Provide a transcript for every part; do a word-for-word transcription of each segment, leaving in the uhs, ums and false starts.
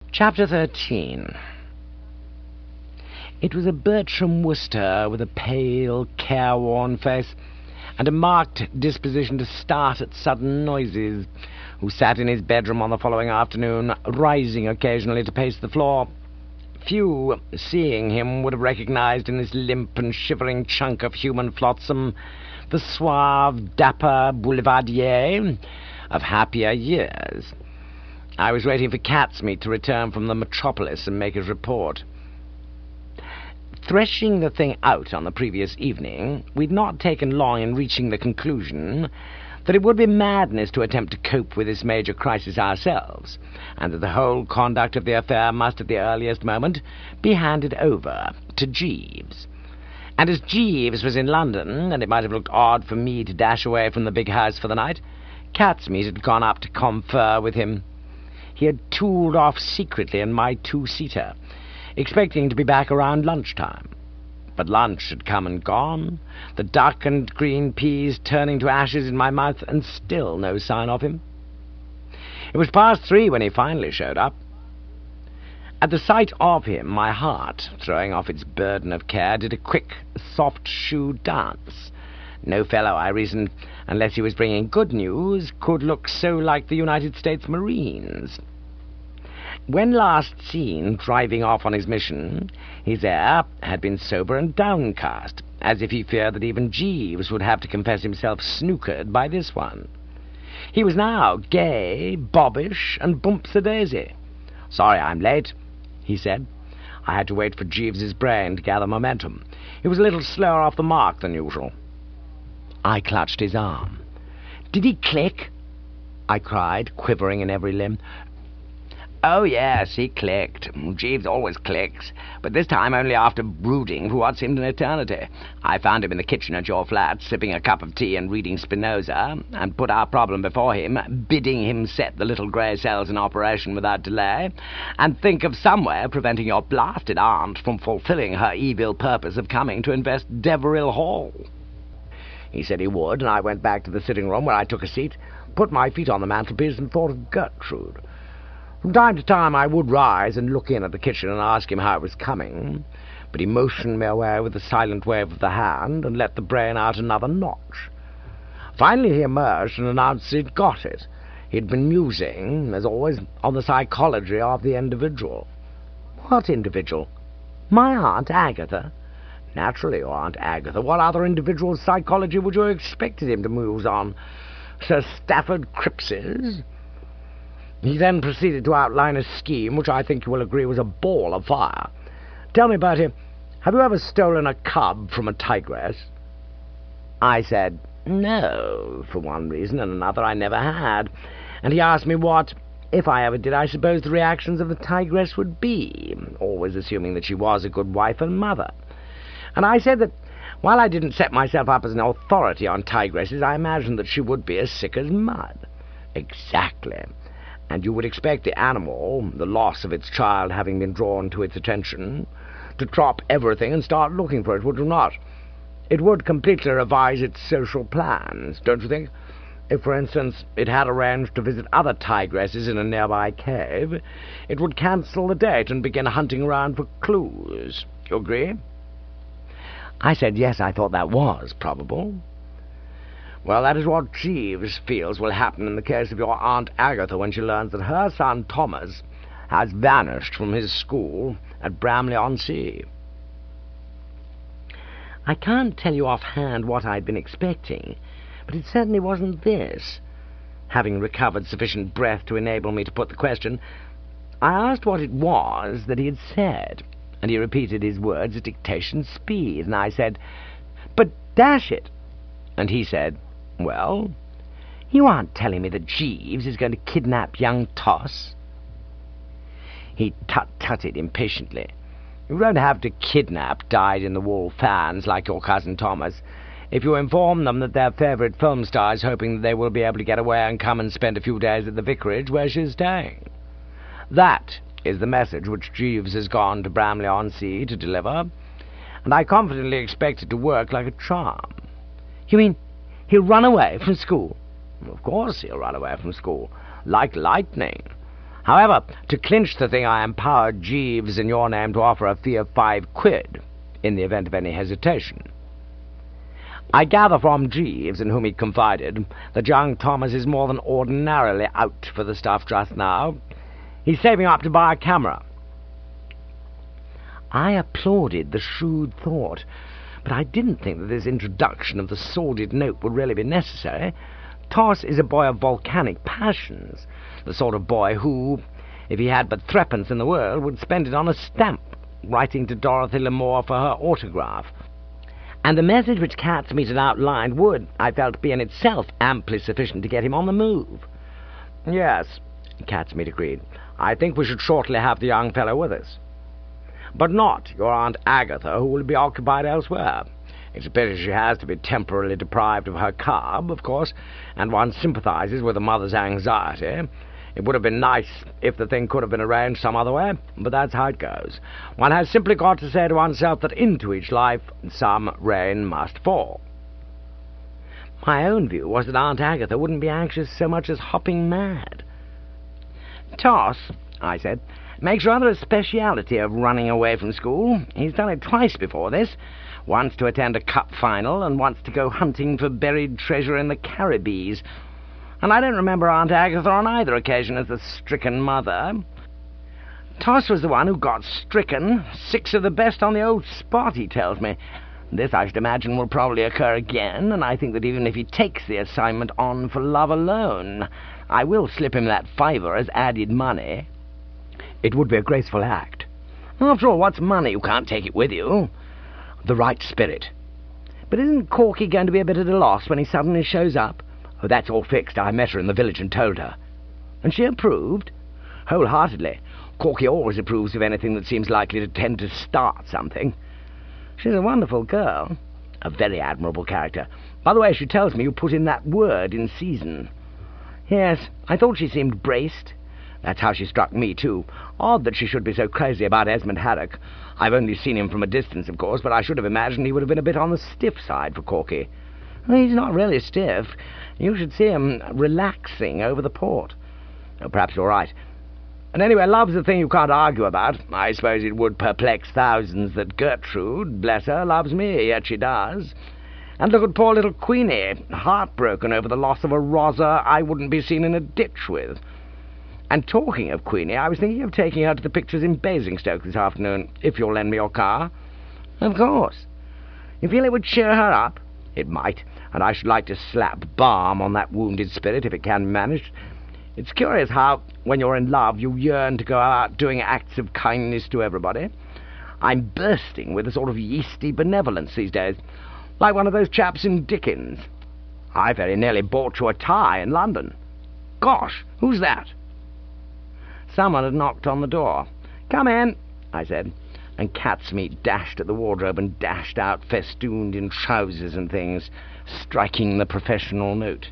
Chapter thirteen. It was a Bertram Wooster with a pale, careworn face and a marked disposition to start at sudden noises, who sat in his bedroom on the following afternoon, rising occasionally to pace the floor. Few, seeing him, would have recognized in this limp and shivering chunk of human flotsam the suave, dapper boulevardier of happier years. I was waiting for Catsmeat to return from the metropolis and make his report. Threshing the thing out on the previous evening, we'd not taken long in reaching the conclusion that it would be madness to attempt to cope with this major crisis ourselves, and that the whole conduct of the affair must at the earliest moment be handed over to Jeeves. And as Jeeves was in London, and it might have looked odd for me to dash away from the big house for the night, Catsmeat had gone up to confer with him. He had tooled off secretly in my two-seater, expecting to be back around lunchtime. But lunch had come and gone, the duck and green peas turning to ashes in my mouth, and still no sign of him. It was past three when he finally showed up. At the sight of him, my heart, throwing off its burden of care, did a quick, soft-shoe dance. No fellow, I reasoned, unless he was bringing good news, could look so like the United States Marines. When last seen driving off on his mission, his air had been sober and downcast, as if he feared that even Jeeves would have to confess himself snookered by this one. He was now gay, bobbish, and bumps-a-daisy. "Sorry I'm late," he said. I had to wait for Jeeves's brain to gather momentum. He was a little slower off the mark than usual. I clutched his arm. "Did he click?" I cried, quivering in every limb. "Oh, yes, he clicked. Jeeves always clicks, but this time only after brooding for what seemed an eternity. I found him in the kitchen at your flat, sipping a cup of tea and reading Spinoza, and put our problem before him, bidding him set the little grey cells in operation without delay, and think of some way of preventing your blasted aunt from fulfilling her evil purpose of coming to invest Deverill Hall." He said he would, and I went back to the sitting-room, where I took a seat, put my feet on the mantelpiece, and thought of Gertrude. From time to time I would rise and look in at the kitchen and ask him how it was coming, but he motioned me away with a silent wave of the hand and let the brain out another notch. Finally he emerged and announced he'd got it. He'd been musing, as always, on the psychology of the individual. What individual? My Aunt Agatha? Naturally, your Aunt Agatha. What other individual's psychology would you have expected him to muse on? Sir Stafford Crips's? He then proceeded to outline a scheme which I think you will agree was a ball of fire. "Tell me, Bertie, have you ever stolen a cub from a tigress?" I said, no, for one reason and another I never had, and he asked me what, if I ever did, I suppose the reactions of the tigress would be, always assuming that she was a good wife and mother. And I said that, while I didn't set myself up as an authority on tigresses, I imagined that she would be as sick as mud. Exactly. And you would expect the animal, the loss of its child having been drawn to its attention, to drop everything and start looking for it, would you not? It would completely revise its social plans, don't you think? If, for instance, it had arranged to visit other tigresses in a nearby cave, it would cancel the date and begin hunting around for clues. You agree? I said yes, I thought that was probable. Well, that is what Jeeves feels will happen in the case of your Aunt Agatha when she learns that her son Thomas has vanished from his school at Bramley-on-Sea. I can't tell you offhand what I'd been expecting, but it certainly wasn't this. Having recovered sufficient breath to enable me to put the question, I asked what it was that he had said, and he repeated his words at dictation speed, and I said, "But dash it!" And he said, "Well, you aren't telling me that Jeeves is going to kidnap young Toss?" He tut-tutted impatiently. "You don't have to kidnap dyed-in-the-wool fans like your cousin Thomas. If you inform them that their favourite film star is hoping that they will be able to get away and come and spend a few days at the vicarage where she's staying. That is the message which Jeeves has gone to Bramley-on-Sea to deliver, and I confidently expect it to work like a charm." "You mean he'll run away from school?" "Of course he'll run away from school, like lightning. However, to clinch the thing, I empowered Jeeves in your name to offer a fee of five quid in the event of any hesitation. I gather from Jeeves, in whom he confided, that young Thomas is more than ordinarily out for the stuff just now. He's saving up to buy a camera. I applauded the shrewd thought, but I didn't think that this introduction of the sordid note would really be necessary. Toss is a boy of volcanic passions, the sort of boy who, if he had but threepence in the world, would spend it on a stamp, writing to Dorothy L'Amour for her autograph. And the message which Catsmeet had outlined would, I felt, be in itself amply sufficient to get him on the move. Yes, Catsmeet agreed. I think we should shortly have the young fellow with us. But not your Aunt Agatha, who will be occupied elsewhere. It's a pity she has to be temporarily deprived of her cub, of course, and one sympathizes with a mother's anxiety. It would have been nice if the thing could have been arranged some other way, but that's how it goes. One has simply got to say to oneself that into each life some rain must fall. My own view was that Aunt Agatha wouldn't be anxious so much as hopping mad. Toss, I said, makes rather a speciality of running away from school. He's done it twice before this, once to attend a cup final and once to go hunting for buried treasure in the Caribbees. And I don't remember Aunt Agatha on either occasion as the stricken mother. Toss was the one who got stricken, six of the best on the old spot, he tells me. This, I should imagine, will probably occur again, and I think that even if he takes the assignment on for love alone, I will slip him that fiver as added money. It would be a graceful act. After all, what's money? You can't take it with you. The right spirit. But isn't Corky going to be a bit at a loss when he suddenly shows up? Oh, that's all fixed. I met her in the village and told her. And she approved? Wholeheartedly. Corky always approves of anything that seems likely to tend to start something. She's a wonderful girl. A very admirable character. By the way, she tells me you put in that word in season. Yes, I thought she seemed braced. That's how she struck me, too. Odd that she should be so crazy about Esmond Haddock. I've only seen him from a distance, of course, but I should have imagined he would have been a bit on the stiff side for Corky. Well, he's not really stiff. You should see him relaxing over the port. Oh, perhaps you're right. And anyway, love's a thing you can't argue about. I suppose it would perplex thousands that Gertrude, bless her, loves me, yet she does. And look at poor little Queenie, heartbroken over the loss of a Rosa I wouldn't be seen in a ditch with. And talking of Queenie, I was thinking of taking her to the pictures in Basingstoke this afternoon, if you'll lend me your car. Of course. You feel it would cheer her up? It might, and I should like to slap balm on that wounded spirit if it can be managed. It's curious how, when you're in love, you yearn to go out doing acts of kindness to everybody. I'm bursting with a sort of yeasty benevolence these days, like one of those chaps in Dickens. I very nearly bought you a tie in London. Gosh, who's that? Someone had knocked on the door. Come in, I said, and Catsmeet dashed at the wardrobe and dashed out festooned in trousers and things, striking the professional note.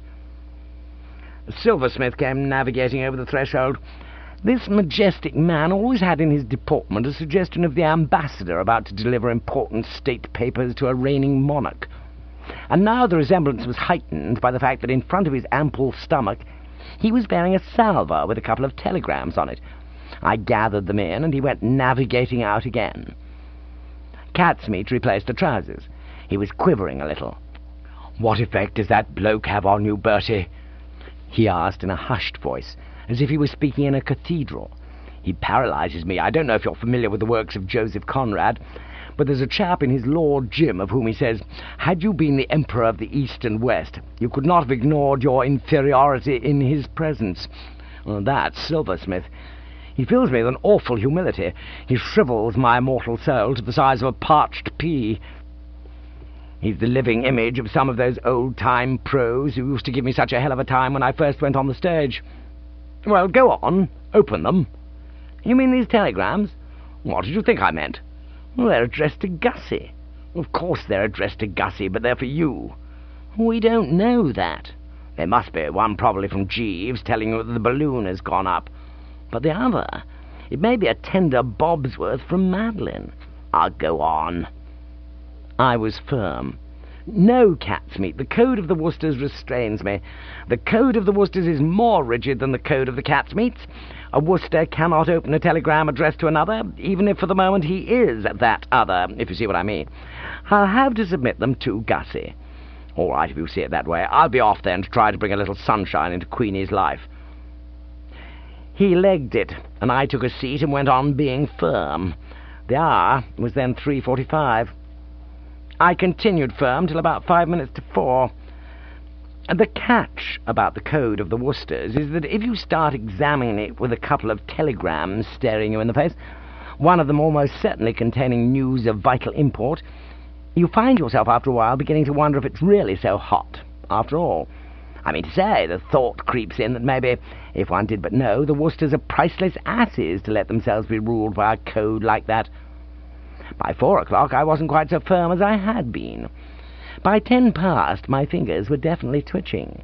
Silversmith came navigating over the threshold. This majestic man always had in his deportment a suggestion of the ambassador about to deliver important state papers to a reigning monarch. And now the resemblance was heightened by the fact that in front of his ample stomach he was bearing a salver with a couple of telegrams on it. I gathered them in, and he went navigating out again. Catsmeet replaced the trousers. He was quivering a little. "What effect does that bloke have on you, Bertie?" he asked in a hushed voice, as if he was speaking in a cathedral. "He paralyzes me. I don't know if you're familiar with the works of Joseph Conrad, but there's a chap in his Lord Jim of whom he says, had you been the Emperor of the East and West, you could not have ignored your inferiority in his presence. Well, that's Silversmith. He fills me with an awful humility. He shrivels my immortal soul to the size of a parched pea. He's the living image of some of those old-time pros who used to give me such a hell of a time when I first went on the stage. Well, go on. Open them. You mean these telegrams? What did you think I meant? Well, they're addressed to Gussie. Of course they're addressed to Gussie, but they're for you. We don't know that. There must be one probably from Jeeves telling you that the balloon has gone up. But the other, it may be a tender Bobsworth from Madeline. I'll go on. I was firm. No, Catsmeat, the code of the Worcesters restrains me. The code of the Worcesters is more rigid than the code of the Catsmeats. A Worcester cannot open a telegram addressed to another, even if for the moment he is that other, if you see what I mean. I'll have to submit them to Gussie. All right, if you see it that way. I'll be off then to try to bring a little sunshine into Queenie's life. He legged it, and I took a seat and went on being firm. The hour was then three forty-five. I continued firm till about five minutes to four. The catch about the code of the Worcesters is that if you start examining it with a couple of telegrams staring you in the face, one of them almost certainly containing news of vital import, you find yourself after a while beginning to wonder if it's really so hot, after all. I mean to say, the thought creeps in that maybe, if one did but know, the Worcesters are priceless asses to let themselves be ruled by a code like that. By four o'clock I wasn't quite so firm as I had been. By ten past my fingers were definitely twitching.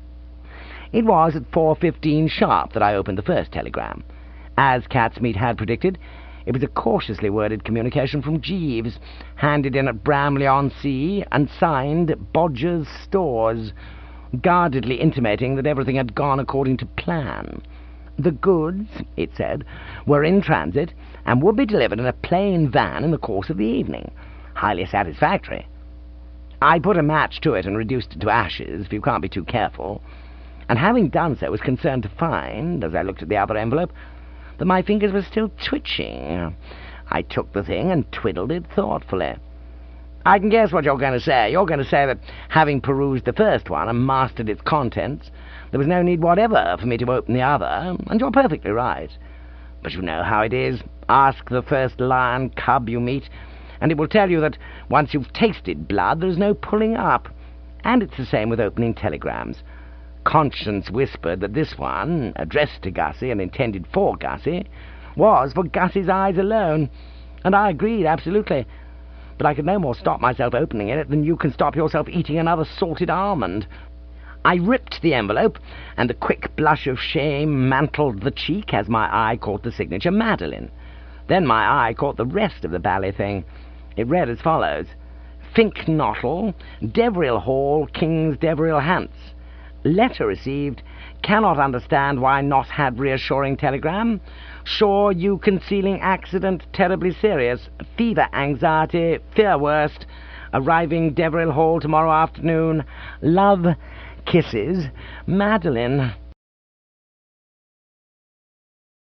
It was at four fifteen sharp that I opened the first telegram. As Catsmeat had predicted, it was a cautiously worded communication from Jeeves, handed in at Bramley-on-Sea, and signed Bodger's Stores, guardedly intimating that everything had gone according to plan. The goods, it said, were in transit, and would be delivered in a plain van in the course of the evening. Highly satisfactory. I put a match to it and reduced it to ashes, for you can't be too careful, and having done so was concerned to find, as I looked at the other envelope, that my fingers were still twitching. I took the thing and twiddled it thoughtfully. I can guess what you're going to say. You're going to say that, having perused the first one and mastered its contents, there was no need whatever for me to open the other, and you're perfectly right. But you know how it is. Ask the first lion cub you meet, and it will tell you that once you've tasted blood, there's no pulling up. And it's the same with opening telegrams. Conscience whispered that this one, addressed to Gussie and intended for Gussie, was for Gussie's eyes alone, and I agreed absolutely. But I could no more stop myself opening it than you can stop yourself eating another salted almond. I ripped the envelope, and the quick blush of shame mantled the cheek as my eye caught the signature Madeline. Then my eye caught the rest of the bally thing. It read as follows: Fink Knottle, Deveril Hall, King's Deveril Hants. Letter received. Cannot understand why not had reassuring telegram. Sure you concealing accident terribly serious. Fever, anxiety, fear worst. Arriving Deveril Hall tomorrow afternoon. Love, kisses, Madeline.